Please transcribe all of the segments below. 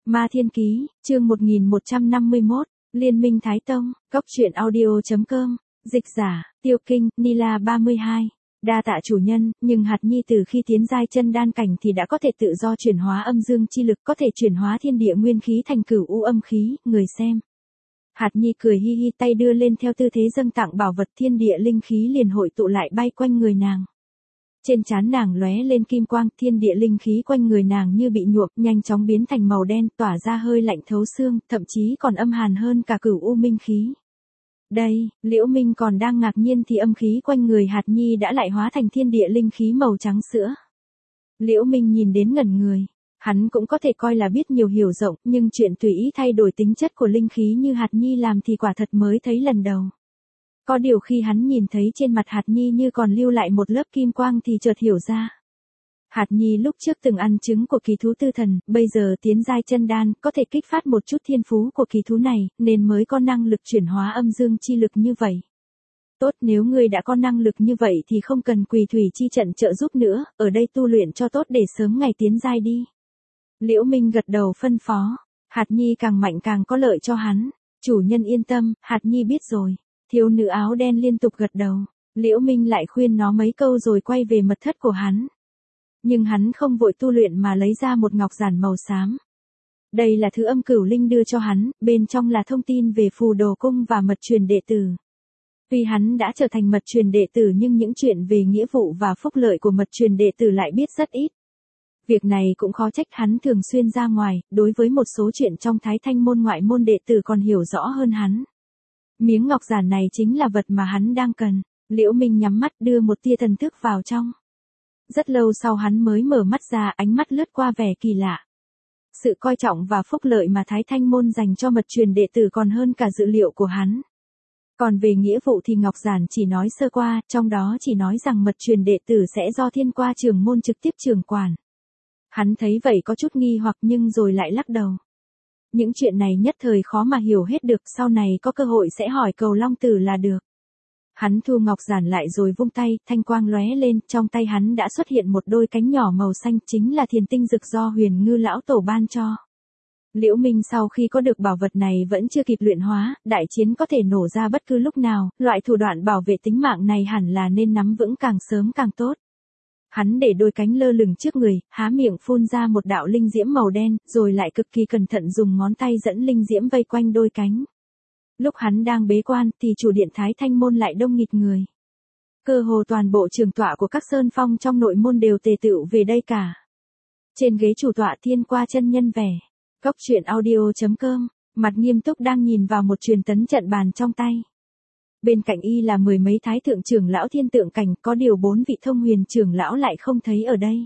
Ma Thiên Ký, chương 1151, Liên minh Thái Tông, Cốc truyện audio.com, dịch giả, Tiêu Kinh, Nila 32. Đa tạ chủ nhân, nhưng hạt nhi từ khi tiến giai chân đan cảnh thì đã có thể tự do chuyển hóa âm dương chi lực, có thể chuyển hóa thiên địa nguyên khí thành cửu u âm khí, người xem. Hạt nhi cười hi hi, tay đưa lên theo tư thế dâng tặng bảo vật, thiên địa linh khí liền hội tụ lại bay quanh người nàng. Trên trán nàng lóe lên kim quang, thiên địa linh khí quanh người nàng như bị nhuộm, nhanh chóng biến thành màu đen, tỏa ra hơi lạnh thấu xương, thậm chí còn âm hàn hơn cả cửu u minh khí. Đây, Liễu Minh còn đang ngạc nhiên thì âm khí quanh người hạt nhi đã lại hóa thành thiên địa linh khí màu trắng sữa. Liễu Minh nhìn đến ngẩn người. Hắn cũng có thể coi là biết nhiều hiểu rộng, nhưng chuyện tùy ý thay đổi tính chất của linh khí như hạt nhi làm thì quả thật mới thấy lần đầu. Có điều khi hắn nhìn thấy trên mặt hạt nhi như còn lưu lại một lớp kim quang thì chợt hiểu ra. Hạt nhi lúc trước từng ăn trứng của kỳ thú tư thần, bây giờ tiến giai chân đan, có thể kích phát một chút thiên phú của kỳ thú này, nên mới có năng lực chuyển hóa âm dương chi lực như vậy. Tốt, nếu ngươi đã có năng lực như vậy thì không cần Quỳ Thủy chi trận trợ giúp nữa, ở đây tu luyện cho tốt để sớm ngày tiến giai đi. Liễu Minh gật đầu phân phó, hạt nhi càng mạnh càng có lợi cho hắn. Chủ nhân yên tâm, hạt nhi biết rồi. Thiếu nữ áo đen liên tục gật đầu. Liễu Minh lại khuyên nó mấy câu rồi quay về mật thất của hắn. Nhưng hắn không vội tu luyện mà lấy ra một ngọc giản màu xám. Đây là thứ Âm Cửu Linh đưa cho hắn, bên trong là thông tin về Phù Đồ Cung và mật truyền đệ tử. Tuy hắn đã trở thành mật truyền đệ tử nhưng những chuyện về nghĩa vụ và phúc lợi của mật truyền đệ tử lại biết rất ít. Việc này cũng khó trách hắn thường xuyên ra ngoài, đối với một số chuyện trong Thái Thanh môn ngoại môn đệ tử còn hiểu rõ hơn hắn. Miếng ngọc giản này chính là vật mà hắn đang cần. Liễu Minh nhắm mắt đưa một tia thần thức vào trong. Rất lâu sau hắn mới mở mắt ra, ánh mắt lướt qua vẻ kỳ lạ. Sự coi trọng và phúc lợi mà Thái Thanh môn dành cho mật truyền đệ tử còn hơn cả dự liệu của hắn. Còn về nghĩa vụ thì ngọc giản chỉ nói sơ qua, trong đó chỉ nói rằng mật truyền đệ tử sẽ do Thiên Qua trưởng môn trực tiếp trưởng quản. Hắn thấy vậy có chút nghi hoặc nhưng rồi lại lắc đầu. Những chuyện này nhất thời khó mà hiểu hết được, sau này có cơ hội sẽ hỏi Cầu Long Tử là được. Hắn thu ngọc giản lại rồi vung tay, thanh quang lóe lên, trong tay hắn đã xuất hiện một đôi cánh nhỏ màu xanh, chính là thiền tinh dực do Huyền Ngư lão tổ ban cho. Liễu Minh sau khi có được bảo vật này vẫn chưa kịp luyện hóa, đại chiến có thể nổ ra bất cứ lúc nào, loại thủ đoạn bảo vệ tính mạng này hẳn là nên nắm vững càng sớm càng tốt. Hắn để đôi cánh lơ lửng trước người, há miệng phun ra một đạo linh diễm màu đen, rồi lại cực kỳ cẩn thận dùng ngón tay dẫn linh diễm vây quanh đôi cánh. Lúc hắn đang bế quan thì chủ điện Thái Thanh môn lại đông nghịt người. Cơ hồ toàn bộ trường tọa của các sơn phong trong nội môn đều tề tựu về đây cả. Trên ghế chủ tọa Thiên Qua chân nhân vẻ. Cốc truyện audio.com, mặt nghiêm túc đang nhìn vào một truyền tấn trận bàn trong tay. Bên cạnh y là mười mấy thái thượng trưởng lão thiên tượng cảnh, có điều 4 vị thông huyền trưởng lão lại không thấy ở đây.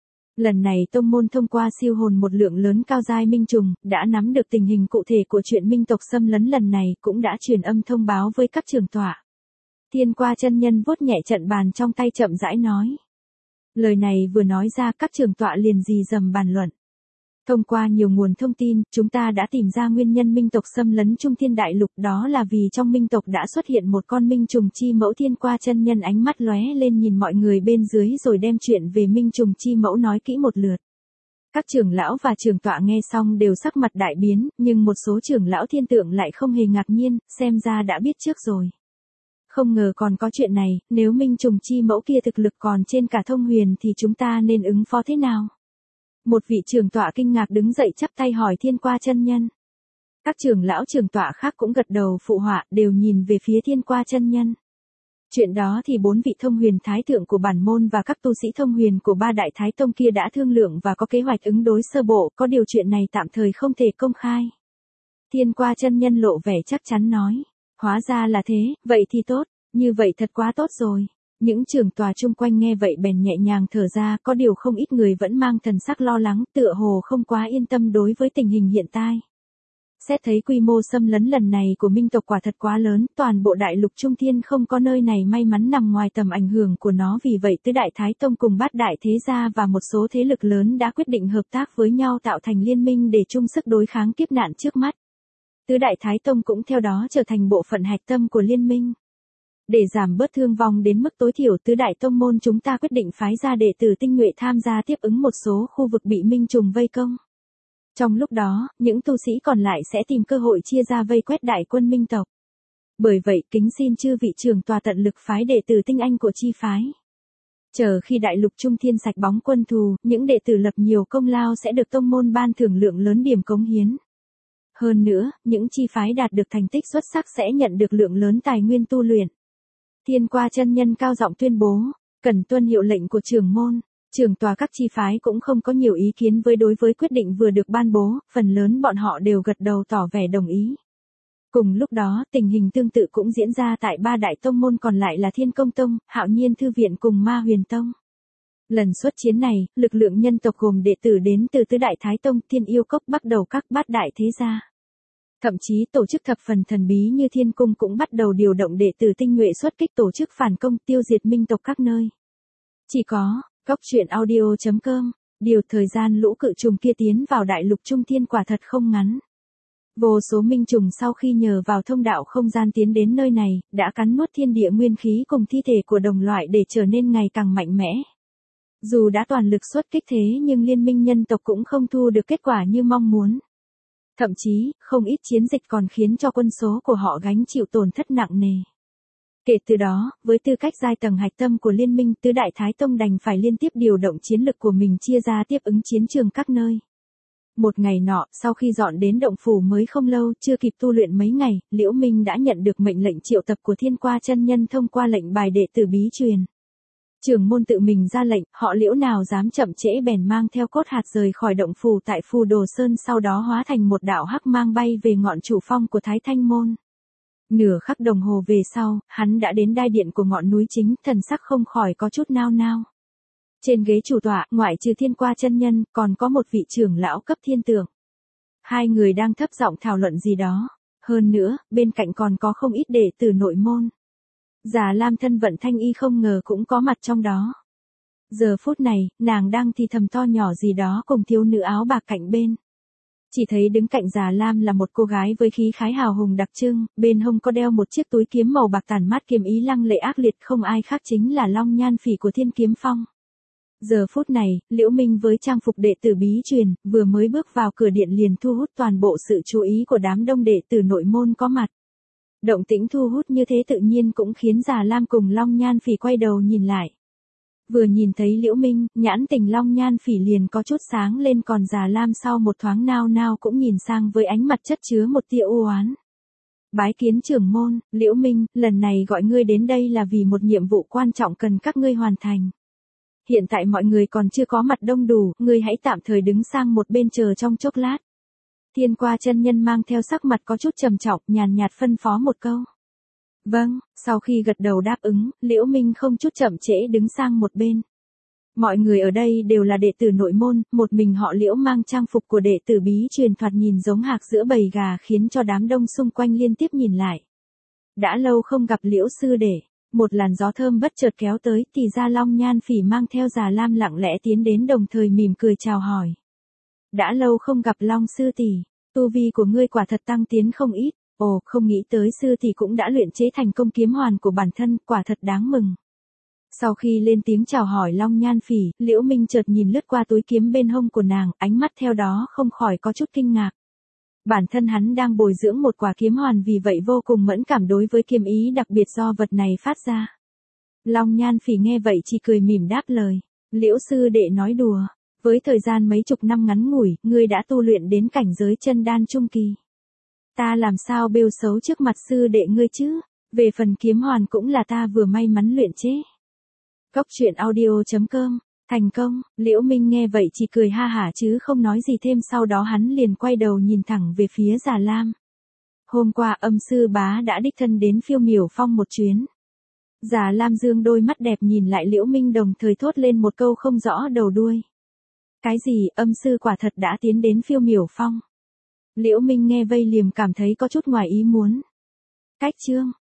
Lần này tông môn thông qua siêu hồn một lượng lớn cao giai minh trùng, đã nắm được tình hình cụ thể của chuyện minh tộc xâm lấn lần này, cũng đã truyền âm thông báo với các trưởng tọa. Thiên Qua chân nhân vuốt nhẹ trận bàn trong tay chậm rãi nói. Lời này vừa nói ra các trưởng tọa liền rì rầm bàn luận. Thông qua nhiều nguồn thông tin, chúng ta đã tìm ra nguyên nhân minh tộc xâm lấn Trung Thiên Đại Lục, đó là vì trong minh tộc đã xuất hiện một con minh trùng chi mẫu. Thiên Qua chân nhân ánh mắt lóe lên nhìn mọi người bên dưới rồi đem chuyện về minh trùng chi mẫu nói kỹ một lượt. Các trưởng lão và trưởng tọa nghe xong đều sắc mặt đại biến, nhưng một số trưởng lão thiên tượng lại không hề ngạc nhiên, xem ra đã biết trước rồi. Không ngờ còn có chuyện này, nếu minh trùng chi mẫu kia thực lực còn trên cả thông huyền thì chúng ta nên ứng phó thế nào? Một vị trưởng tọa kinh ngạc đứng dậy chắp tay hỏi Thiên Qua chân nhân. Các trưởng lão trưởng tọa khác cũng gật đầu phụ họa, đều nhìn về phía Thiên Qua chân nhân. Chuyện đó thì 4 vị thông huyền thái thượng của bản môn và các tu sĩ thông huyền của 3 đại thái tông kia đã thương lượng và có kế hoạch ứng đối sơ bộ, có điều chuyện này tạm thời không thể công khai. Thiên Qua chân nhân lộ vẻ chắc chắn nói. Hóa ra là thế, vậy thì tốt, như vậy thật quá tốt rồi. Những trưởng tòa chung quanh nghe vậy bèn nhẹ nhàng thở ra, có điều không ít người vẫn mang thần sắc lo lắng, tựa hồ không quá yên tâm đối với tình hình hiện tại. Xét thấy quy mô xâm lấn lần này của minh tộc quả thật quá lớn, toàn bộ đại lục Trung Thiên không có nơi này may mắn nằm ngoài tầm ảnh hưởng của nó, vì vậy tứ đại thái tông cùng 8 đại thế gia và một số thế lực lớn đã quyết định hợp tác với nhau tạo thành liên minh để chung sức đối kháng kiếp nạn trước mắt. Tứ đại thái tông cũng theo đó trở thành bộ phận hạch tâm của liên minh. Để giảm bớt thương vong đến mức tối thiểu, tứ đại tông môn chúng ta quyết định phái ra đệ tử tinh nhuệ tham gia tiếp ứng một số khu vực bị minh trùng vây công. Trong lúc đó, những tu sĩ còn lại sẽ tìm cơ hội chia ra vây quét đại quân Minh tộc. Bởi vậy, kính xin chư vị trưởng tòa tận lực phái đệ tử tinh anh của chi phái. Chờ khi đại lục trung thiên sạch bóng quân thù, những đệ tử lập nhiều công lao sẽ được tông môn ban thưởng lượng lớn điểm cống hiến. Hơn nữa, những chi phái đạt được thành tích xuất sắc sẽ nhận được lượng lớn tài nguyên tu luyện. Thiên Qua chân nhân cao giọng tuyên bố, cần tuân hiệu lệnh của trưởng môn. Trưởng tòa các chi phái cũng không có nhiều ý kiến đối với quyết định vừa được ban bố, phần lớn bọn họ đều gật đầu tỏ vẻ đồng ý. Cùng lúc đó, tình hình tương tự cũng diễn ra tại ba đại tông môn còn lại là Thiên Công Tông, Hạo Nhiên Thư Viện cùng Ma Huyền Tông. Lần xuất chiến này, lực lượng nhân tộc gồm đệ tử đến từ tứ đại Thái Tông, Thiên Yêu Cốc bắt đầu các bát đại thế gia. Thậm chí tổ chức thập phần thần bí như Thiên Cung cũng bắt đầu điều động đệ tử tinh nhuệ xuất kích tổ chức phản công tiêu diệt minh tộc các nơi. Chỉ có, Cóc Truyện Audio.com, điều thời gian lũ cự trùng kia tiến vào đại lục trung thiên quả thật không ngắn. Vô số minh trùng sau khi nhờ vào thông đạo không gian tiến đến nơi này, đã cắn nuốt thiên địa nguyên khí cùng thi thể của đồng loại để trở nên ngày càng mạnh mẽ. Dù đã toàn lực xuất kích thế nhưng liên minh nhân tộc cũng không thu được kết quả như mong muốn. Thậm chí, không ít chiến dịch còn khiến cho quân số của họ gánh chịu tổn thất nặng nề. Kể từ đó, với tư cách giai tầng hạch tâm của liên minh, tứ đại Thái Tông đành phải liên tiếp điều động chiến lực của mình chia ra tiếp ứng chiến trường các nơi. Một ngày nọ, sau khi dọn đến động phủ mới không lâu, chưa kịp tu luyện mấy ngày, Liễu Minh đã nhận được mệnh lệnh triệu tập của Thiên Qua chân nhân thông qua lệnh bài đệ tử bí truyền. Trưởng môn tự mình ra lệnh, họ Liễu nào dám chậm trễ bèn mang theo cốt hạt rời khỏi động phủ tại Phù Đồ Sơn, sau đó hóa thành một đạo hắc mang bay về ngọn chủ phong của Thái Thanh Môn. Nửa khắc đồng hồ về sau, hắn đã đến đai điện của ngọn núi chính, thần sắc không khỏi có chút nao nao. Trên ghế chủ tọa, ngoại trừ Thiên Qua chân nhân, còn có một vị trưởng lão cấp thiên tượng. Hai người đang thấp giọng thảo luận gì đó. Hơn nữa, bên cạnh còn có không ít đệ tử nội môn. Già Lam thân vận Thanh Y không ngờ cũng có mặt trong đó. Giờ phút này, nàng đang thì thầm to nhỏ gì đó cùng thiếu nữ áo bạc cạnh bên. Chỉ thấy đứng cạnh Già Lam là một cô gái với khí khái hào hùng đặc trưng, bên hông có đeo một chiếc túi kiếm màu bạc tản mát kiếm ý lăng lệ ác liệt, không ai khác chính là Long Nhan Phỉ của Thiên Kiếm Phong. Giờ phút này, Liễu Minh với trang phục đệ tử bí truyền, vừa mới bước vào cửa điện liền thu hút toàn bộ sự chú ý của đám đông đệ tử nội môn có mặt. Động tĩnh thu hút như thế tự nhiên cũng khiến Già Lam cùng Long Nhan Phỉ quay đầu nhìn lại. Vừa nhìn thấy Liễu Minh, nhãn tình Long Nhan Phỉ liền có chút sáng lên, còn Già Lam sau một thoáng nao nao cũng nhìn sang với ánh mặt chất chứa một tia u oán. Bái kiến trưởng môn, Liễu Minh, lần này gọi ngươi đến đây là vì một nhiệm vụ quan trọng cần các ngươi hoàn thành. Hiện tại mọi người còn chưa có mặt đông đủ, ngươi hãy tạm thời đứng sang một bên chờ trong chốc lát. Thiên Qua chân nhân mang theo sắc mặt có chút trầm trọng, nhàn nhạt phân phó một câu. Vâng, sau khi gật đầu đáp ứng, Liễu Minh không chút chậm trễ đứng sang một bên. Mọi người ở đây đều là đệ tử nội môn, một mình họ Liễu mang trang phục của đệ tử bí truyền thoạt nhìn giống hạc giữa bầy gà khiến cho đám đông xung quanh liên tiếp nhìn lại. Đã lâu không gặp Liễu sư đệ. Một làn gió thơm bất chợt kéo tới, thì ra Long Nhan Phỉ mang theo Già Lam lặng lẽ tiến đến, đồng thời mỉm cười chào hỏi. Đã lâu không gặp Long sư tỷ, tu vi của ngươi quả thật tăng tiến không ít. Ồ, không nghĩ tới sư tỷ cũng đã luyện chế thành công kiếm hoàn của bản thân, quả thật đáng mừng. Sau khi lên tiếng chào hỏi Long Nhan Phỉ, Liễu Minh chợt nhìn lướt qua túi kiếm bên hông của nàng, ánh mắt theo đó không khỏi có chút kinh ngạc. Bản thân hắn đang bồi dưỡng một quả kiếm hoàn, vì vậy vô cùng mẫn cảm đối với kiếm ý đặc biệt do vật này phát ra. Long Nhan Phỉ nghe vậy chỉ cười mỉm đáp lời. Liễu sư đệ nói đùa, với thời gian mấy chục năm ngắn ngủi, ngươi đã tu luyện đến cảnh giới chân đan trung kỳ. Ta làm sao bêu xấu trước mặt sư đệ ngươi chứ, về phần kiếm hoàn cũng là ta vừa may mắn luyện chế. Cóc Truyện Audio.com, thành công, Liễu Minh nghe vậy chỉ cười ha hả chứ không nói gì thêm, sau đó hắn liền quay đầu nhìn thẳng về phía Già Lam. Hôm qua Âm sư bá đã đích thân đến Phiêu Miểu Phong một chuyến. Già Lam dương đôi mắt đẹp nhìn lại Liễu Minh, đồng thời thốt lên một câu không rõ đầu đuôi. Cái gì, Âm sư quả thật đã tiến đến Phiêu Miểu Phong? Liễu Minh nghe vây liềm cảm thấy có chút ngoài ý muốn. Cách chương